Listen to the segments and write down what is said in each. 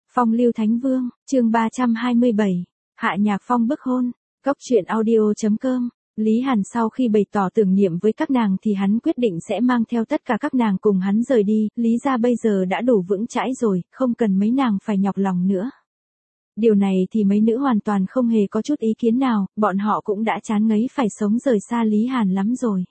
Phong lưu Thánh Vương, chương 327, Hạ Nhạc Phong bức hôn, Cóc truyện audio.com. Lý Hàn sau khi bày tỏ tưởng niệm với các nàng thì hắn quyết định sẽ mang theo tất cả các nàng cùng hắn rời đi, Lý gia bây giờ đã đủ vững chãi rồi, không cần mấy nàng phải nhọc lòng nữa. Điều này thì mấy nữ hoàn toàn không hề có chút ý kiến nào, bọn họ cũng đã chán ngấy phải sống rời xa Lý Hàn lắm rồi.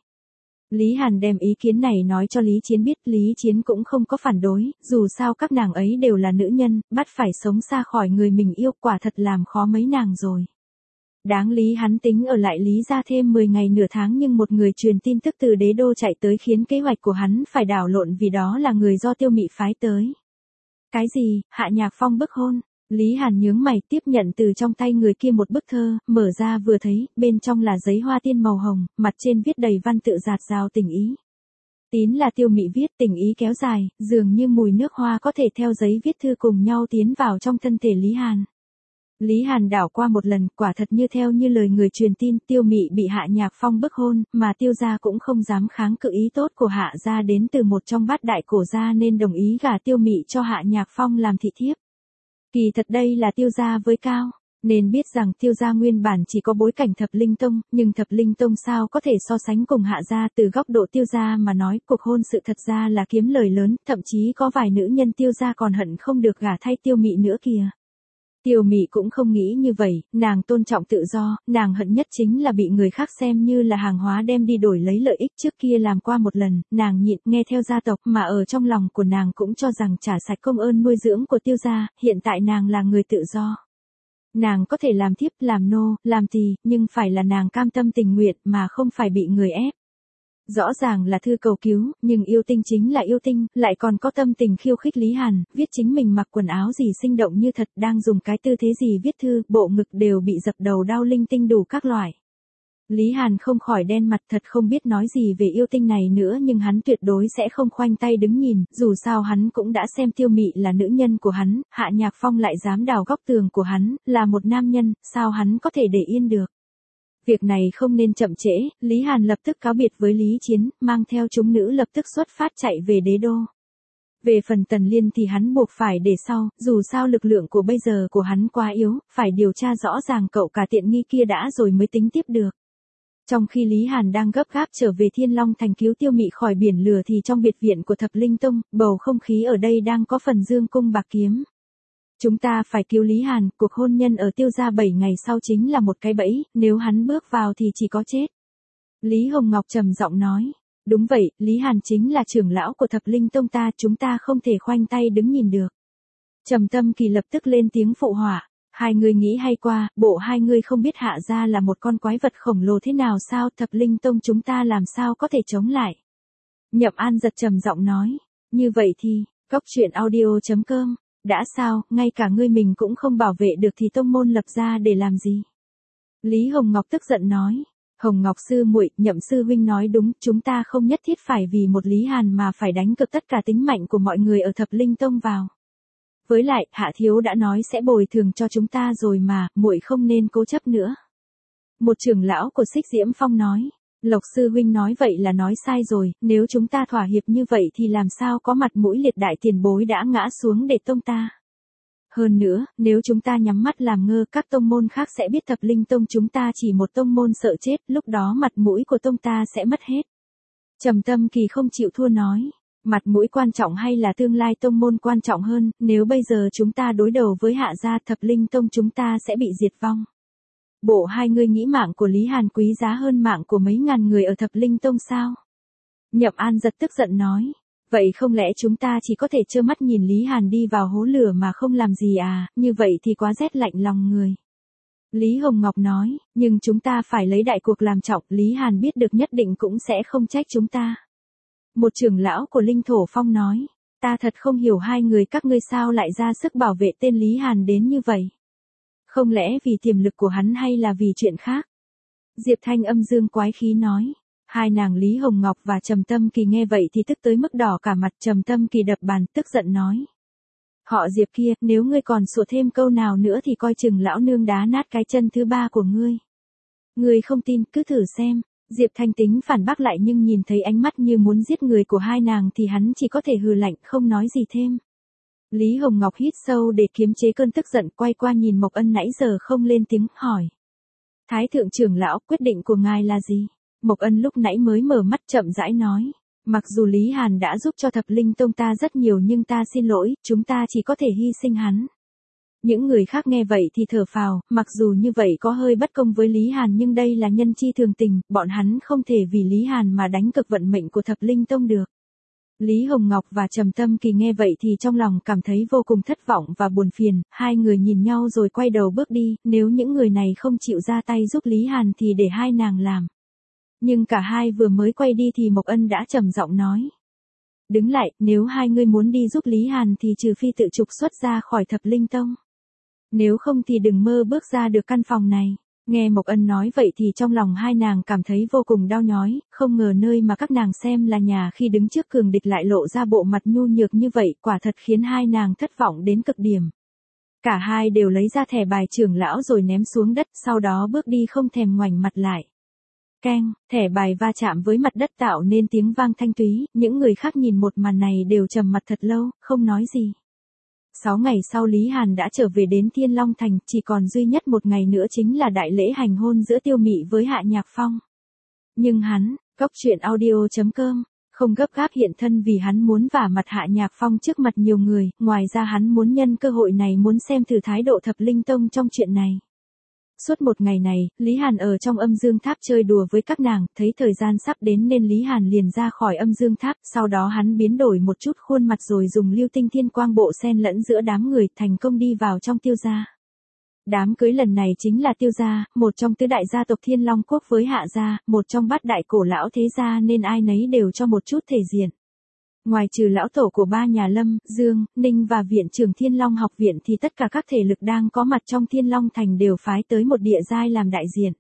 Lý Hàn đem ý kiến này nói cho Lý Chiến biết, Lý Chiến cũng không có phản đối, dù sao các nàng ấy đều là nữ nhân, bắt phải sống xa khỏi người mình yêu quả thật làm khó mấy nàng rồi. Đáng lý hắn tính ở lại Lý gia thêm 10 ngày nửa tháng nhưng một người truyền tin tức từ đế đô chạy tới khiến kế hoạch của hắn phải đảo lộn vì đó là người do Tiêu Mị phái tới. Cái gì, Hạ Nhạc Phong bức hôn? Lý Hàn nhướng mày tiếp nhận từ trong tay người kia một bức thơ, mở ra vừa thấy, bên trong là giấy hoa tiên màu hồng, mặt trên viết đầy văn tự rạt rào tình ý. Tín là Tiêu Mị viết, tình ý kéo dài, dường như mùi nước hoa có thể theo giấy viết thư cùng nhau tiến vào trong thân thể Lý Hàn. Lý Hàn đảo qua một lần, quả thật như theo như lời người truyền tin, Tiêu Mị bị Hạ Nhạc Phong bức hôn, mà Tiêu gia cũng không dám kháng cự ý tốt của Hạ gia đến từ một trong bát đại cổ gia nên đồng ý gả Tiêu Mị cho Hạ Nhạc Phong làm thị thiếp. Kỳ thật đây là Tiêu gia với Cao, nên biết rằng Tiêu gia nguyên bản chỉ có bối cảnh Thập Linh Tông, nhưng Thập Linh Tông sao có thể so sánh cùng Hạ gia. Từ góc độ Tiêu gia mà nói, cuộc hôn sự thật ra là kiếm lời lớn, thậm chí có vài nữ nhân Tiêu gia còn hận không được gả thay Tiêu Mị nữa kìa. Tiêu Mị cũng không nghĩ như vậy, nàng tôn trọng tự do, nàng hận nhất chính là bị người khác xem như là hàng hóa đem đi đổi lấy lợi ích. Trước kia làm qua một lần, nàng nhịn nghe theo gia tộc mà ở trong lòng của nàng cũng cho rằng trả sạch công ơn nuôi dưỡng của Tiêu gia, hiện tại nàng là người tự do. Nàng có thể làm thiếp, làm nô, làm tỳ, nhưng phải là nàng cam tâm tình nguyện mà không phải bị người ép. Rõ ràng là thư cầu cứu, nhưng yêu tinh chính là yêu tinh, lại còn có tâm tình khiêu khích Lý Hàn, viết chính mình mặc quần áo gì sinh động như thật, đang dùng cái tư thế gì viết thư, bộ ngực đều bị dập đầu đau linh tinh đủ các loại. Lý Hàn không khỏi đen mặt, thật không biết nói gì về yêu tinh này nữa, nhưng hắn tuyệt đối sẽ không khoanh tay đứng nhìn, dù sao hắn cũng đã xem Tiêu Mị là nữ nhân của hắn, Hạ Nhạc Phong lại dám đào góc tường của hắn, là một nam nhân, sao hắn có thể để yên được. Việc này không nên chậm trễ, Lý Hàn lập tức cáo biệt với Lý Chiến, mang theo chúng nữ lập tức xuất phát chạy về đế đô. Về phần Tần Liên thì hắn buộc phải để sau, dù sao lực lượng của bây giờ của hắn quá yếu, phải điều tra rõ ràng cậu cả tiện nghi kia đã rồi mới tính tiếp được. Trong khi Lý Hàn đang gấp gáp trở về Thiên Long Thành cứu Tiêu Mị khỏi biển lửa thì trong biệt viện của Thập Linh Tông, bầu không khí ở đây đang có phần dương cung bạc kiếm. Chúng ta phải cứu Lý Hàn, cuộc hôn nhân ở Tiêu gia 7 ngày sau chính là một cái bẫy, nếu hắn bước vào thì chỉ có chết. Lý Hồng Ngọc trầm giọng nói, đúng vậy, Lý Hàn chính là trưởng lão của Thập Linh Tông ta, chúng ta không thể khoanh tay đứng nhìn được. Trầm Tâm Kỳ lập tức lên tiếng phụ họa, hai người nghĩ hay qua, bộ hai người không biết Hạ gia là một con quái vật khổng lồ thế nào sao, Thập Linh Tông chúng ta làm sao có thể chống lại. Nhậm An giật trầm giọng nói, như vậy thì, Cóc truyện audio.com. Đã sao, ngay cả ngươi mình cũng không bảo vệ được thì tông môn lập ra để làm gì? Lý Hồng Ngọc tức giận nói, Hồng Ngọc sư muội, Nhậm sư huynh nói đúng, chúng ta không nhất thiết phải vì một Lý Hàn mà phải đánh cược tất cả tính mạnh của mọi người ở Thập Linh Tông vào. Với lại, Hạ thiếu đã nói sẽ bồi thường cho chúng ta rồi mà, muội không nên cố chấp nữa. Một trưởng lão của Xích Diễm Phong nói, Lộc sư huynh nói vậy là nói sai rồi, nếu chúng ta thỏa hiệp như vậy thì làm sao có mặt mũi liệt đại tiền bối đã ngã xuống để tông ta. Hơn nữa, nếu chúng ta nhắm mắt làm ngơ, các tông môn khác sẽ biết Thập Linh Tông chúng ta chỉ một tông môn sợ chết, lúc đó mặt mũi của tông ta sẽ mất hết. Trầm Tâm Kỳ không chịu thua nói, mặt mũi quan trọng hay là tương lai tông môn quan trọng hơn, nếu bây giờ chúng ta đối đầu với Hạ gia, Thập Linh Tông chúng ta sẽ bị diệt vong. Bộ hai người nghĩ mạng của Lý Hàn quý giá hơn mạng của mấy ngàn người ở Thập Linh Tông sao? Nhậm An giật tức giận nói, vậy không lẽ chúng ta chỉ có thể trơ mắt nhìn Lý Hàn đi vào hố lửa mà không làm gì à, như vậy thì quá rét lạnh lòng người. Lý Hồng Ngọc nói, nhưng chúng ta phải lấy đại cuộc làm trọng, Lý Hàn biết được nhất định cũng sẽ không trách chúng ta. Một trưởng lão của Linh Thổ Phong nói, ta thật không hiểu hai người các ngươi sao lại ra sức bảo vệ tên Lý Hàn đến như vậy. Không lẽ vì tiềm lực của hắn hay là vì chuyện khác? Diệp Thanh âm dương quái khí nói. Hai nàng Lý Hồng Ngọc và Trầm Tâm Kỳ nghe vậy thì tức tới mức đỏ cả mặt. Trầm Tâm Kỳ đập bàn tức giận nói. Họ Diệp kia, nếu ngươi còn sủa thêm câu nào nữa thì coi chừng lão nương đá nát cái chân thứ ba của ngươi. Ngươi không tin, cứ thử xem. Diệp Thanh tính phản bác lại nhưng nhìn thấy ánh mắt như muốn giết người của hai nàng thì hắn chỉ có thể hừ lạnh không nói gì thêm. Lý Hồng Ngọc hít sâu để kiềm chế cơn tức giận, quay qua nhìn Mộc Ân nãy giờ không lên tiếng, hỏi. Thái thượng trưởng lão, quyết định của ngài là gì? Mộc Ân lúc nãy mới mở mắt chậm rãi nói. Mặc dù Lý Hàn đã giúp cho Thập Linh Tông ta rất nhiều nhưng ta xin lỗi, chúng ta chỉ có thể hy sinh hắn. Những người khác nghe vậy thì thở phào, mặc dù như vậy có hơi bất công với Lý Hàn nhưng đây là nhân chi thường tình, bọn hắn không thể vì Lý Hàn mà đánh cực vận mệnh của Thập Linh Tông được. Lý Hồng Ngọc và Trầm Tâm Kỳ nghe vậy thì trong lòng cảm thấy vô cùng thất vọng và buồn phiền, hai người nhìn nhau rồi quay đầu bước đi, nếu những người này không chịu ra tay giúp Lý Hàn thì để hai nàng làm. Nhưng cả hai vừa mới quay đi thì Mộc Ân đã trầm giọng nói. Đứng lại, nếu hai người muốn đi giúp Lý Hàn thì trừ phi tự trục xuất ra khỏi Thập Linh Tông. Nếu không thì đừng mơ bước ra được căn phòng này. Nghe Mộc Ân nói vậy thì trong lòng hai nàng cảm thấy vô cùng đau nhói, không ngờ nơi mà các nàng xem là nhà khi đứng trước cường địch lại lộ ra bộ mặt nhu nhược như vậy, quả thật khiến hai nàng thất vọng đến cực điểm. Cả hai đều lấy ra thẻ bài trưởng lão rồi ném xuống đất, sau đó bước đi không thèm ngoảnh mặt lại. Keng, thẻ bài va chạm với mặt đất tạo nên tiếng vang thanh túy, những người khác nhìn một màn này đều trầm mặt thật lâu, không nói gì. 6 ngày sau Lý Hàn đã trở về đến Thiên Long Thành, chỉ còn duy nhất một ngày nữa chính là đại lễ hành hôn giữa Tiêu Mị với Hạ Nhạc Phong. Nhưng hắn, Goctruyện.audio.com, không gấp gáp hiện thân vì hắn muốn vả mặt Hạ Nhạc Phong trước mặt nhiều người, ngoài ra hắn muốn nhân cơ hội này muốn xem thử thái độ Thập Linh Tông trong chuyện này. Suốt một ngày này, Lý Hàn ở trong âm dương tháp chơi đùa với các nàng, thấy thời gian sắp đến nên Lý Hàn liền ra khỏi âm dương tháp, sau đó hắn biến đổi một chút khuôn mặt rồi dùng lưu tinh thiên quang bộ xen lẫn giữa đám người, thành công đi vào trong Tiêu gia. Đám cưới lần này chính là Tiêu gia, một trong tứ đại gia tộc Thiên Long Quốc với Hạ gia, một trong bát đại cổ lão thế gia nên ai nấy đều cho một chút thể diện. Ngoài trừ lão tổ của ba nhà Lâm, Dương, Ninh và viện trưởng Thiên Long học viện thì tất cả các thể lực đang có mặt trong Thiên Long Thành đều phái tới một địa giai làm đại diện.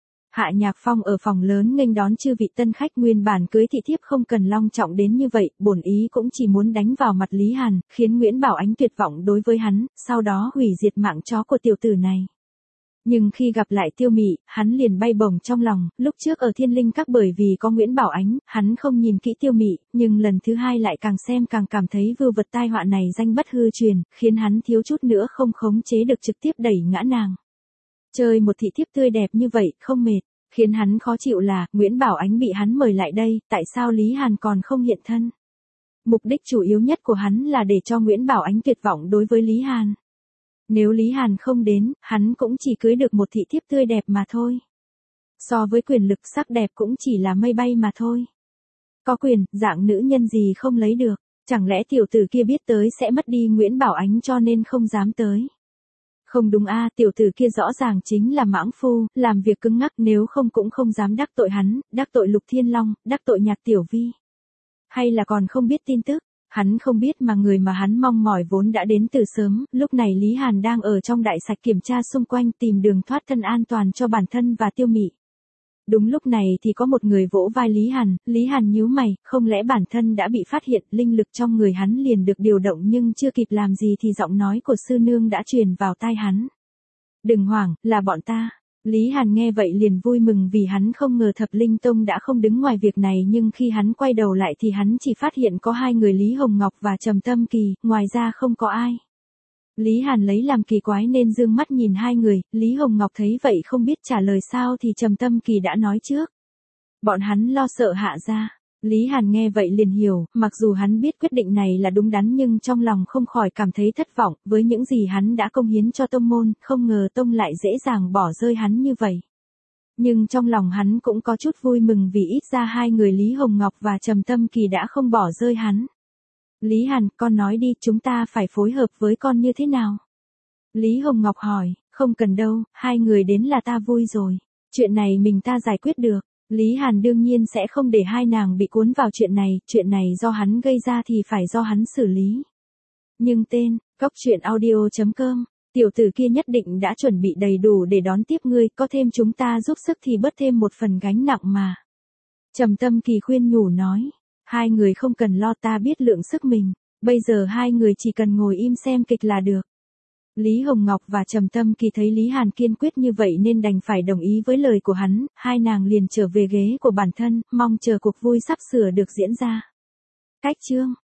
Hạ Nhạc Phong ở phòng lớn nghênh đón chư vị tân khách, nguyên bản cưới thị thiếp không cần long trọng đến như vậy, bổn ý cũng chỉ muốn đánh vào mặt Lý Hàn, khiến Nguyễn Bảo Ánh tuyệt vọng đối với hắn, sau đó hủy diệt mạng chó của tiểu tử này. Nhưng khi gặp lại Tiêu Mị, hắn liền bay bổng trong lòng, lúc trước ở Thiên Linh Các bởi vì có Nguyễn Bảo Ánh, hắn không nhìn kỹ Tiêu Mị, nhưng lần thứ hai lại càng xem càng cảm thấy vưu vật tai họa này danh bất hư truyền, khiến hắn thiếu chút nữa không khống chế được trực tiếp đẩy ngã nàng. Chơi một thị thiếp tươi đẹp như vậy, không mệt, khiến hắn khó chịu là, Nguyễn Bảo Ánh bị hắn mời lại đây, tại sao Lý Hàn còn không hiện thân? Mục đích chủ yếu nhất của hắn là để cho Nguyễn Bảo Ánh tuyệt vọng đối với Lý Hàn. Nếu Lý Hàn không đến, hắn cũng chỉ cưới được một thị thiếp tươi đẹp mà thôi. So với quyền lực sắc đẹp cũng chỉ là mây bay mà thôi. Có quyền, dạng nữ nhân gì không lấy được, chẳng lẽ tiểu tử kia biết tới sẽ mất đi Nguyễn Bảo Ánh cho nên không dám tới. Không đúng a, tiểu tử kia rõ ràng chính là mãng phu, làm việc cứng ngắc, nếu không cũng không dám đắc tội hắn, đắc tội Lục Thiên Long, đắc tội Nhạc Tiểu Vi. Hay là còn không biết tin tức. Hắn không biết mà người mà hắn mong mỏi vốn đã đến từ sớm, lúc này Lý Hàn đang ở trong đại sạch kiểm tra xung quanh tìm đường thoát thân an toàn cho bản thân và Tiêu Mị. Đúng lúc này thì có một người vỗ vai Lý Hàn nhíu mày, không lẽ bản thân đã bị phát hiện, linh lực trong người hắn liền được điều động nhưng chưa kịp làm gì thì giọng nói của sư nương đã truyền vào tai hắn. Đừng hoảng, là bọn ta. Lý Hàn nghe vậy liền vui mừng vì hắn không ngờ Thập Linh Tông đã không đứng ngoài việc này, nhưng khi hắn quay đầu lại thì hắn chỉ phát hiện có hai người Lý Hồng Ngọc và Trầm Tâm Kỳ, ngoài ra không có ai. Lý Hàn lấy làm kỳ quái nên dương mắt nhìn hai người, Lý Hồng Ngọc thấy vậy không biết trả lời sao thì Trầm Tâm Kỳ đã nói trước. Bọn hắn lo sợ Hạ gia. Lý Hàn nghe vậy liền hiểu, mặc dù hắn biết quyết định này là đúng đắn nhưng trong lòng không khỏi cảm thấy thất vọng, với những gì hắn đã công hiến cho tông môn, không ngờ tông lại dễ dàng bỏ rơi hắn như vậy. Nhưng trong lòng hắn cũng có chút vui mừng vì ít ra hai người Lý Hồng Ngọc và Trầm Tâm Kỳ đã không bỏ rơi hắn. Lý Hàn, con nói đi, chúng ta phải phối hợp với con như thế nào? Lý Hồng Ngọc hỏi, không cần đâu, hai người đến là ta vui rồi. Chuyện này mình ta giải quyết được. Lý Hàn đương nhiên sẽ không để hai nàng bị cuốn vào chuyện này do hắn gây ra thì phải do hắn xử lý. Nhưng tên, Goctruyện.audio.com, tiểu tử kia nhất định đã chuẩn bị đầy đủ để đón tiếp ngươi, có thêm chúng ta giúp sức thì bớt thêm một phần gánh nặng mà. Trầm Tâm Kỳ khuyên nhủ nói, hai người không cần lo, ta biết lượng sức mình, bây giờ hai người chỉ cần ngồi im xem kịch là được. Lý Hồng Ngọc và Trầm Tâm Kỳ thấy Lý Hàn kiên quyết như vậy nên đành phải đồng ý với lời của hắn, hai nàng liền trở về ghế của bản thân, mong chờ cuộc vui sắp sửa được diễn ra. Cách chương